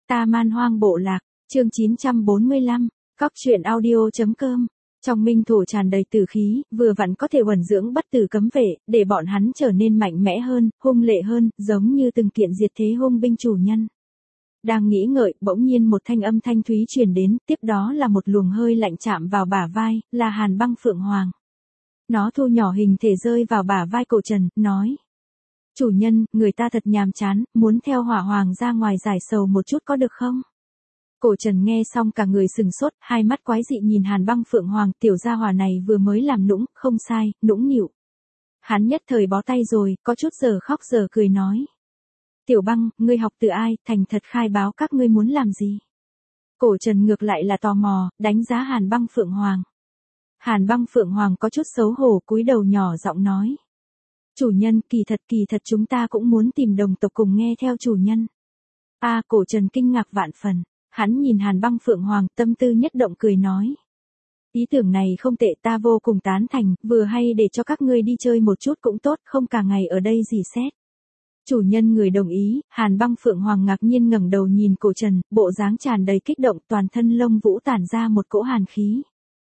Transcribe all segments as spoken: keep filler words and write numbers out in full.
Ta Man Hoang Bộ Lạc, chương chín trăm bốn mươi lăm, Cóc truyện audio.com. Trong minh thổ tràn đầy tử khí, vừa vặn có thể uẩn dưỡng bất tử cấm vệ, để bọn hắn trở nên mạnh mẽ hơn, hung lệ hơn, giống như từng kiện diệt thế hung binh chủ nhân. Đang nghĩ ngợi, bỗng nhiên một thanh âm thanh thúy truyền đến, tiếp đó là một luồng hơi lạnh chạm vào bả vai, là Hàn Băng Phượng Hoàng. Nó thu nhỏ hình thể rơi vào bả vai Cổ Trần, nói: Chủ nhân, người ta thật nhàm chán, muốn theo Hỏa Hoàng ra ngoài giải sầu một chút có được không? Cổ Trần nghe xong cả người sừng sốt, hai mắt quái dị nhìn Hàn Băng Phượng Hoàng, tiểu gia hỏa này vừa mới làm nũng, không sai, nũng nịu. Hắn nhất thời bó tay rồi, có chút giờ khóc giờ cười nói: Tiểu Băng, ngươi học từ ai, thành thật khai báo các ngươi muốn làm gì? Cổ Trần ngược lại là tò mò, đánh giá Hàn Băng Phượng Hoàng. Hàn Băng Phượng Hoàng có chút xấu hổ, cúi đầu nhỏ giọng nói: Chủ nhân, kỳ thật kỳ thật chúng ta cũng muốn tìm đồng tộc cùng nghe theo chủ nhân. A, à, Cổ Trần kinh ngạc vạn phần. Hắn nhìn Hàn Băng Phượng Hoàng, tâm tư nhất động cười nói: Ý tưởng này không tệ, ta vô cùng tán thành, vừa hay để cho các ngươi đi chơi một chút cũng tốt, không cả ngày ở đây dì xét. Chủ nhân người đồng ý. Hàn Băng Phượng Hoàng ngạc nhiên ngẩng đầu nhìn Cổ Trần, bộ dáng tràn đầy kích động, toàn thân lông vũ tản ra một cỗ hàn khí.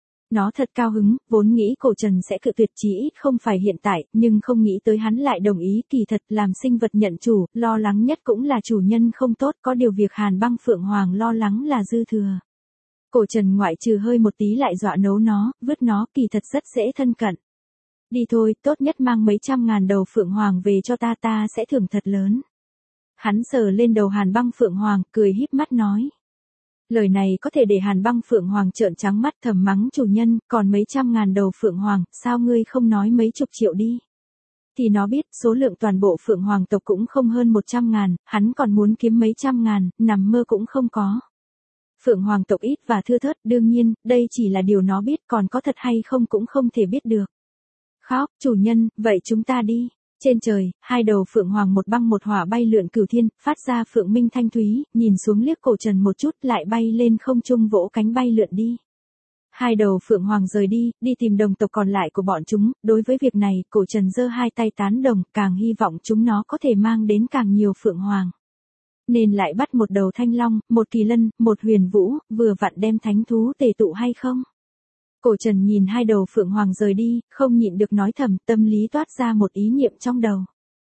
Nó thật cao hứng, vốn nghĩ Cổ Trần sẽ cự tuyệt, chí ít không phải hiện tại, nhưng không nghĩ tới hắn lại đồng ý. Kỳ thật làm sinh vật nhận chủ, lo lắng nhất cũng là chủ nhân không tốt, có điều việc Hàn Băng Phượng Hoàng lo lắng là dư thừa. Cổ Trần ngoại trừ hơi một tí lại dọa nấu nó, vứt nó, kỳ thật rất dễ thân cận. Đi thôi, tốt nhất mang mấy trăm ngàn đầu Phượng Hoàng về cho ta, ta sẽ thưởng thật lớn. Hắn sờ lên đầu Hàn Băng Phượng Hoàng, cười híp mắt nói. Lời này có thể để Hàn Băng Phượng Hoàng trợn trắng mắt, thầm mắng chủ nhân, còn mấy trăm ngàn đầu Phượng Hoàng, sao ngươi không nói mấy chục triệu đi? Thì nó biết, số lượng toàn bộ Phượng Hoàng tộc cũng không hơn một trăm ngàn, hắn còn muốn kiếm mấy trăm ngàn, nằm mơ cũng không có. Phượng Hoàng tộc ít và thưa thớt, đương nhiên, đây chỉ là điều nó biết, còn có thật hay không cũng không thể biết được. Khóc, chủ nhân, vậy chúng ta đi. Trên trời, hai đầu Phượng Hoàng một băng một hỏa bay lượn cửu thiên, phát ra phượng minh thanh thúy, nhìn xuống liếc Cổ Trần một chút, lại bay lên không trung vỗ cánh bay lượn đi. Hai đầu Phượng Hoàng rời đi, đi tìm đồng tộc còn lại của bọn chúng, đối với việc này, Cổ Trần giơ hai tay tán đồng, càng hy vọng chúng nó có thể mang đến càng nhiều Phượng Hoàng. Nên lại bắt một đầu thanh long, một kỳ lân, một huyền vũ, vừa vặn đem thánh thú tề tụ hay không? Cổ Trần nhìn hai đầu Phượng Hoàng rời đi, không nhịn được nói thầm, tâm lý toát ra một ý niệm trong đầu.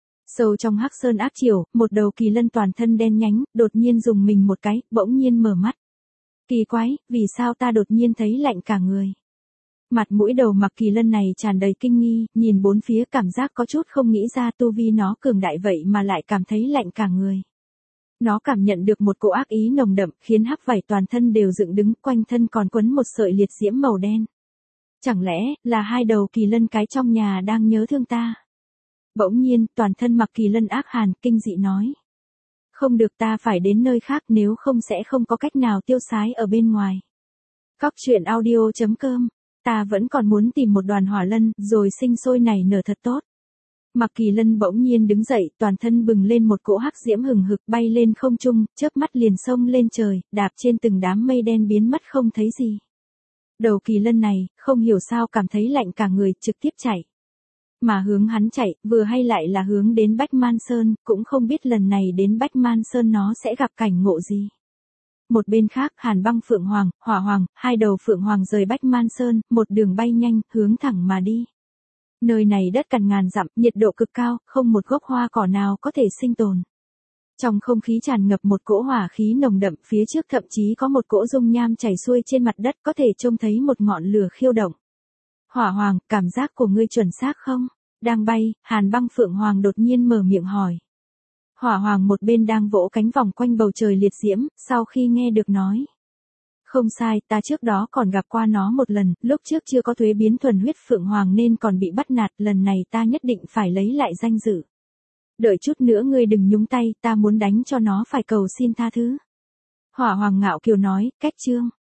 Sâu trong Hắc Sơn ác triều, một đầu kỳ lân toàn thân đen nhánh, đột nhiên dùng mình một cái, bỗng nhiên mở mắt. Kỳ quái, vì sao ta đột nhiên thấy lạnh cả người? Mặt mũi đầu mặc kỳ lân này tràn đầy kinh nghi, nhìn bốn phía cảm giác có chút không nghĩ ra tu vi nó cường đại vậy mà lại cảm thấy lạnh cả người. Nó cảm nhận được một cỗ ác ý nồng đậm, khiến hắc vảy toàn thân đều dựng đứng, quanh thân còn quấn một sợi liệt diễm màu đen. Chẳng lẽ, là hai đầu kỳ lân cái trong nhà đang nhớ thương ta? Bỗng nhiên, toàn thân mặc kỳ lân ác hàn, kinh dị nói. Không được, ta phải đến nơi khác, nếu không sẽ không có cách nào tiêu sái ở bên ngoài. Cóc truyện audio.com. Ta vẫn còn muốn tìm một đoàn hỏa lân, rồi sinh sôi nảy nở thật tốt. Mặc Kỳ Lân bỗng nhiên đứng dậy, toàn thân bừng lên một cỗ hắc diễm hừng hực, bay lên không trung, chớp mắt liền xông lên trời, đạp trên từng đám mây đen biến mất không thấy gì. Đầu Kỳ Lân này, không hiểu sao cảm thấy lạnh cả người, trực tiếp chạy. Mà hướng hắn chạy, vừa hay lại là hướng đến Bách Man Sơn, cũng không biết lần này đến Bách Man Sơn nó sẽ gặp cảnh ngộ gì. Một bên khác, Hàn Băng Phượng Hoàng, Hỏa Hoàng, hai đầu Phượng Hoàng rời Bách Man Sơn, một đường bay nhanh, hướng thẳng mà đi. Nơi này đất cằn ngàn dặm, nhiệt độ cực cao, không một gốc hoa cỏ nào có thể sinh tồn. Trong không khí tràn ngập một cỗ hỏa khí nồng đậm, phía trước thậm chí có một cỗ dung nham chảy xuôi trên mặt đất, có thể trông thấy một ngọn lửa khiêu động. Hỏa Hoàng, cảm giác của ngươi chuẩn xác không? Đang bay, Hàn Băng Phượng Hoàng đột nhiên mở miệng hỏi. Hỏa Hoàng một bên đang vỗ cánh vòng quanh bầu trời liệt diễm, sau khi nghe được nói. Không sai, ta trước đó còn gặp qua nó một lần, lúc trước chưa có thuế biến thuần huyết Phượng Hoàng nên còn bị bắt nạt, lần này ta nhất định phải lấy lại danh dự. Đợi chút nữa ngươi đừng nhúng tay, ta muốn đánh cho nó phải cầu xin tha thứ. Hỏa Hoàng ngạo kiều nói, cách chương.